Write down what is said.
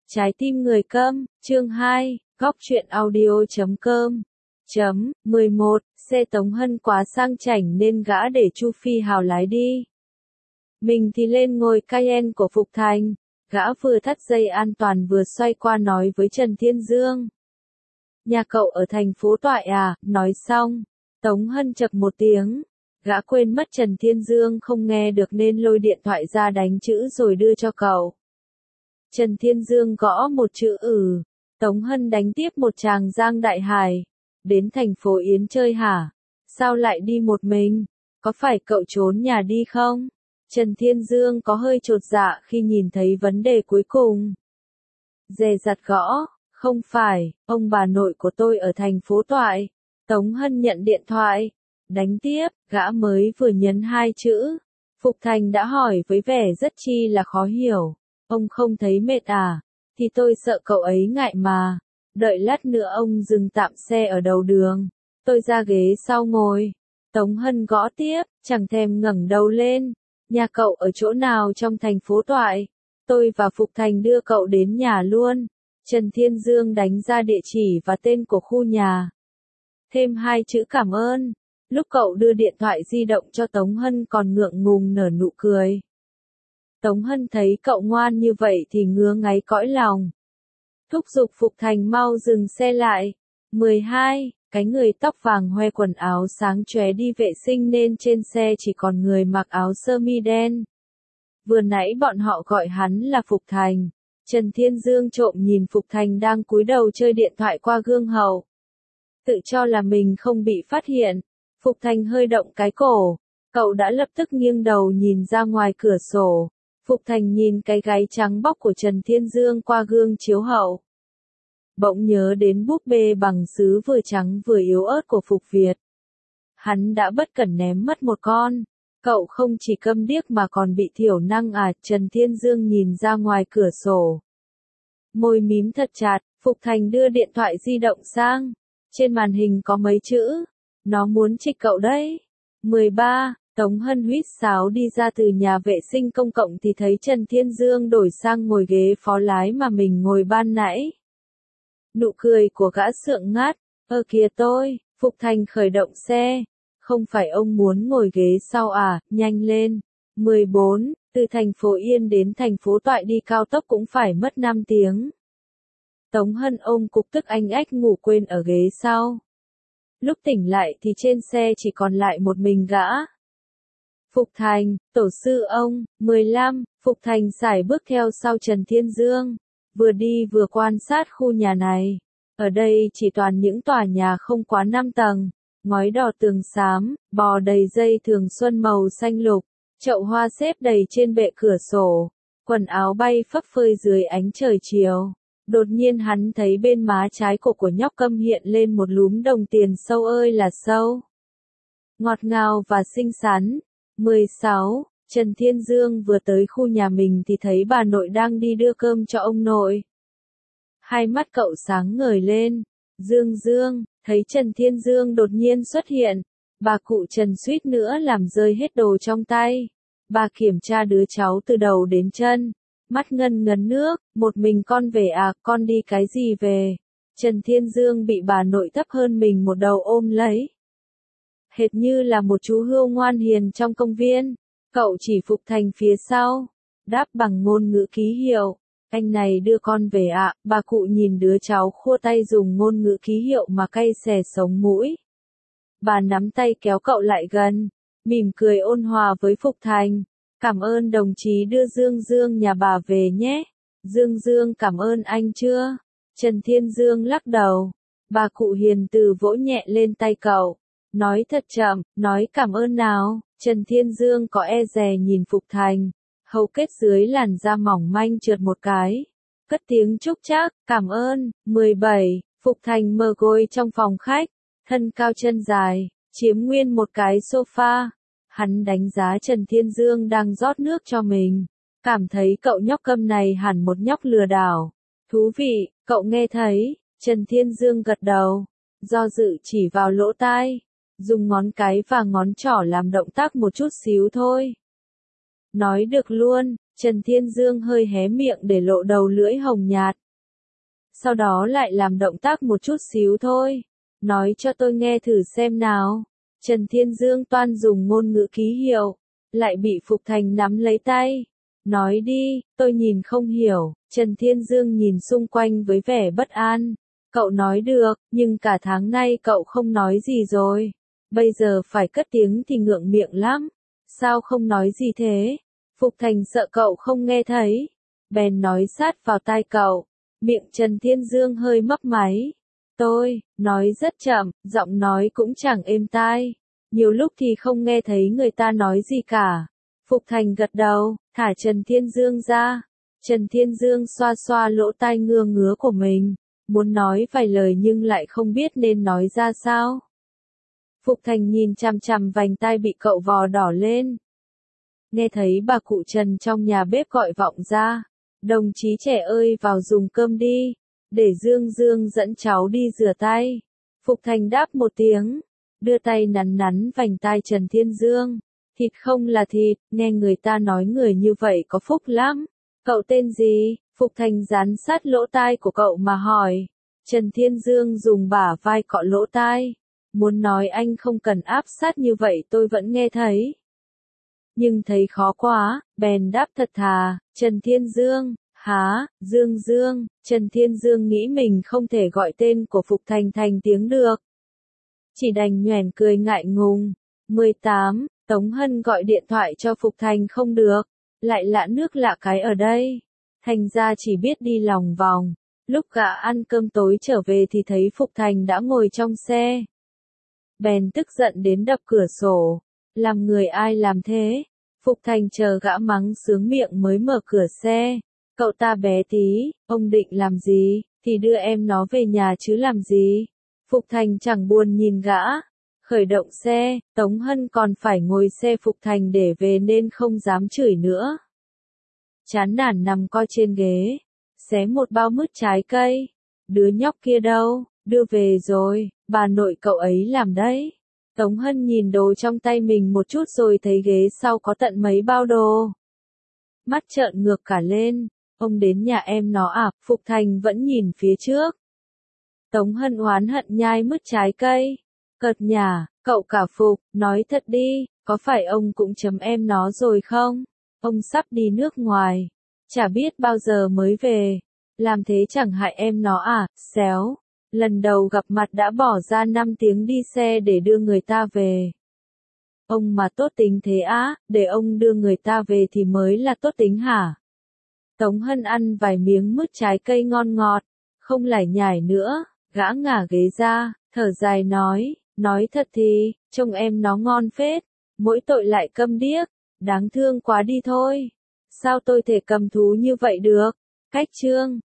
Trái tim người câm, chương 2, góc truyện audio.com. 11. Xe Tống Hân quá sang chảnh nên gã để Chu Phi Hào lái đi. Mình thì lên ngồi Cayenne của Phục Thành, gã vừa thắt dây an toàn vừa xoay qua nói với Trần Thiên Dương. Nhà cậu ở thành phố Toại à, nói xong, Tống Hân chậc một tiếng, gã quên mất Trần Thiên Dương không nghe được nên lôi điện thoại ra đánh chữ rồi đưa cho cậu. Trần Thiên Dương gõ một chữ Tống Hân đánh tiếp một tràng Giang Đại Hải. Đến thành phố Yến chơi hả? Sao lại đi một mình? Có phải cậu trốn nhà đi không? Trần Thiên Dương có hơi chột dạ khi nhìn thấy vấn đề cuối cùng. Dè dặt gõ, không phải, ông bà nội của tôi ở thành phố Toại. Tống Hân nhận điện thoại. Đánh tiếp, gã mới vừa nhấn hai chữ. Phục Thành đã hỏi với vẻ rất chi là khó hiểu. Ông không thấy mệt à? Thì tôi sợ cậu ấy ngại mà. Đợi lát nữa ông dừng tạm xe ở đầu đường. Tôi ra ghế sau ngồi. Tống Hân gõ tiếp, chẳng thèm ngẩng đầu lên. Nhà cậu ở chỗ nào trong thành phố Toại? Tôi và Phục Thành đưa cậu đến nhà luôn. Trần Thiên Dương đánh ra địa chỉ và tên của khu nhà. Thêm hai chữ cảm ơn. Lúc cậu đưa điện thoại di động cho Tống Hân còn ngượng ngùng nở nụ cười. Tống Hân thấy cậu ngoan như vậy thì ngứa ngáy cõi lòng. Thúc giục Phục Thành mau dừng xe lại. 12. Cái người tóc vàng hoe quần áo sáng chóe đi vệ sinh nên trên xe chỉ còn người mặc áo sơ mi đen. Vừa nãy bọn họ gọi hắn là Phục Thành. Trần Thiên Dương trộm nhìn Phục Thành đang cúi đầu chơi điện thoại qua gương hậu. Tự cho là mình không bị phát hiện. Phục Thành hơi động cái cổ. Cậu đã lập tức nghiêng đầu nhìn ra ngoài cửa sổ. Phục Thành nhìn cái gáy trắng bóc của Trần Thiên Dương qua gương chiếu hậu. Bỗng nhớ đến búp bê bằng sứ vừa trắng vừa yếu ớt của Phục Việt. Hắn đã bất cẩn ném mất một con. Cậu không chỉ câm điếc mà còn bị thiểu năng à? Trần Thiên Dương nhìn ra ngoài cửa sổ. Môi mím thật chặt, Phục Thành đưa điện thoại di động sang. Trên màn hình có mấy chữ. Nó muốn trịch cậu đấy. 13. Tống Hân huýt sáo đi ra từ nhà vệ sinh công cộng thì thấy Trần Thiên Dương đổi sang ngồi ghế phó lái mà mình ngồi ban nãy. Nụ cười của gã sượng ngát. Kìa tôi, Phục Thành khởi động xe. Không phải ông muốn ngồi ghế sau à, nhanh lên. 14. Từ thành phố Yên đến thành phố Toại đi cao tốc cũng phải mất 5 tiếng. Tống Hân ôm cục tức anh ách ngủ quên ở ghế sau. Lúc tỉnh lại thì trên xe chỉ còn lại một mình gã. Phục Thành, tổ sư ông. 15. Phục Thành sải bước theo sau Trần Thiên Dương. Vừa đi vừa quan sát khu nhà này. Ở đây chỉ toàn những tòa nhà không quá 5 tầng. Ngói đỏ tường xám, bò đầy dây thường xuân màu xanh lục. Chậu hoa xếp đầy trên bệ cửa sổ. Quần áo bay phấp phới dưới ánh trời chiều. Đột nhiên hắn thấy bên má trái cổ của nhóc Câm hiện lên một lúm đồng tiền sâu ơi là sâu. Ngọt ngào và xinh xắn. 16. Trần Thiên Dương vừa tới khu nhà mình thì thấy bà nội đang đi đưa cơm cho ông nội. Hai mắt cậu sáng ngời lên. Dương Dương, thấy Trần Thiên Dương đột nhiên xuất hiện. Bà cụ Trần suýt nữa làm rơi hết đồ trong tay. Bà kiểm tra đứa cháu từ đầu đến chân. Mắt ngân ngấn nước, một mình con về à, con đi cái gì về? Trần Thiên Dương bị bà nội thấp hơn mình một đầu ôm lấy. Hệt như là một chú hươu ngoan hiền trong công viên. Cậu chỉ Phục Thành phía sau. Đáp bằng ngôn ngữ ký hiệu. Anh này đưa con về ạ. Bà cụ nhìn đứa cháu khua tay dùng ngôn ngữ ký hiệu mà cay xè sống mũi. Bà nắm tay kéo cậu lại gần. Mỉm cười ôn hòa với Phục Thành. Cảm ơn đồng chí đưa Dương Dương nhà bà về nhé. Dương Dương cảm ơn anh chưa? Trần Thiên Dương lắc đầu. Bà cụ hiền từ vỗ nhẹ lên tay cậu. Nói thật chậm, nói cảm ơn nào. Trần Thiên Dương có e dè nhìn Phục Thành. Hầu kết dưới làn da mỏng manh trượt một cái. Cất tiếng chúc chắc, cảm ơn. 17. Phục Thành mờ gối trong phòng khách. Thân cao chân dài, chiếm nguyên một cái sofa. Hắn đánh giá Trần Thiên Dương đang rót nước cho mình. Cảm thấy cậu nhóc Câm này hẳn một nhóc lừa đảo. Thú vị, cậu nghe thấy. Trần Thiên Dương gật đầu. Do dự chỉ vào lỗ tai. Dùng ngón cái và ngón trỏ làm động tác một chút xíu thôi. Nói được luôn, Trần Thiên Dương hơi hé miệng để lộ đầu lưỡi hồng nhạt. Sau đó lại làm động tác một chút xíu thôi. Nói cho tôi nghe thử xem nào. Trần Thiên Dương toan dùng ngôn ngữ ký hiệu. Lại bị Phục Thành nắm lấy tay. Nói đi, tôi nhìn không hiểu. Trần Thiên Dương nhìn xung quanh với vẻ bất an. Cậu nói được, nhưng cả tháng nay cậu không nói gì rồi. Bây giờ phải cất tiếng thì ngượng miệng lắm. Sao không nói gì thế? Phục Thành sợ cậu không nghe thấy. Bèn nói sát vào tai cậu. Miệng Trần Thiên Dương hơi mấp máy. Tôi, nói rất chậm, giọng nói cũng chẳng êm tai. Nhiều lúc thì không nghe thấy người ta nói gì cả. Phục Thành gật đầu, thả Trần Thiên Dương ra. Trần Thiên Dương xoa xoa lỗ tai ngứa ngứa của mình. Muốn nói vài lời nhưng lại không biết nên nói ra sao. Phục Thành nhìn chằm chằm vành tai bị cậu vò đỏ lên. Nghe thấy bà cụ Trần trong nhà bếp gọi vọng ra. Đồng chí trẻ ơi vào dùng cơm đi. Để Dương Dương dẫn cháu đi rửa tay. Phục Thành đáp một tiếng. Đưa tay nắn nắn vành tai Trần Thiên Dương. Thịt không là thịt, nghe người ta nói người như vậy có phúc lắm. Cậu tên gì? Phục Thành dán sát lỗ tai của cậu mà hỏi. Trần Thiên Dương dùng bả vai cọ lỗ tai. Muốn nói anh không cần áp sát như vậy tôi vẫn nghe thấy. Nhưng thấy khó quá, bèn đáp thật thà, Trần Thiên Dương, há, Dương Dương, Trần Thiên Dương nghĩ mình không thể gọi tên của Phục Thành thành tiếng được. Chỉ đành nhoẻn cười ngại ngùng. 18, Tống Hân gọi điện thoại cho Phục Thành không được, lại lạ nước lạ cái ở đây. Thành ra chỉ biết đi lòng vòng, lúc gã ăn cơm tối trở về thì thấy Phục Thành đã ngồi trong xe. Bèn tức giận đến đập cửa sổ, làm người ai làm thế? Phục Thành chờ gã mắng sướng miệng mới mở cửa xe. Cậu ta bé tí, ông định làm gì, thì đưa em nó về nhà chứ làm gì. Phục Thành chẳng buồn nhìn gã. Khởi động xe, Tống Hân còn phải ngồi xe Phục Thành để về nên không dám chửi nữa. Chán nản nằm coi trên ghế, xé một bao mứt trái cây. Đứa nhóc kia đâu, đưa về rồi, bà nội cậu ấy làm đấy. Tống Hân nhìn đồ trong tay mình một chút rồi thấy ghế sau có tận mấy bao đồ. Mắt trợn ngược cả lên, ông đến nhà em nó à? Phục Thành vẫn nhìn phía trước. Tống Hân oán hận nhai mứt trái cây. Cợt nhả, cậu cả Phục, nói thật đi, có phải ông cũng chấm em nó rồi không? Ông sắp đi nước ngoài, chả biết bao giờ mới về. Làm thế chẳng hại em nó à? Xéo. Lần đầu gặp mặt đã bỏ ra 5 tiếng đi xe để đưa người ta về. Ông mà tốt tính thế á, để ông đưa người ta về thì mới là tốt tính hả? Tống Hân ăn vài miếng mứt trái cây ngon ngọt, không lải nhải nữa, gã ngả ghế ra, thở dài nói thật thì, trông em nó ngon phết, mỗi tội lại câm điếc, đáng thương quá đi thôi. Sao tôi thể cầm thú như vậy được? Cách chương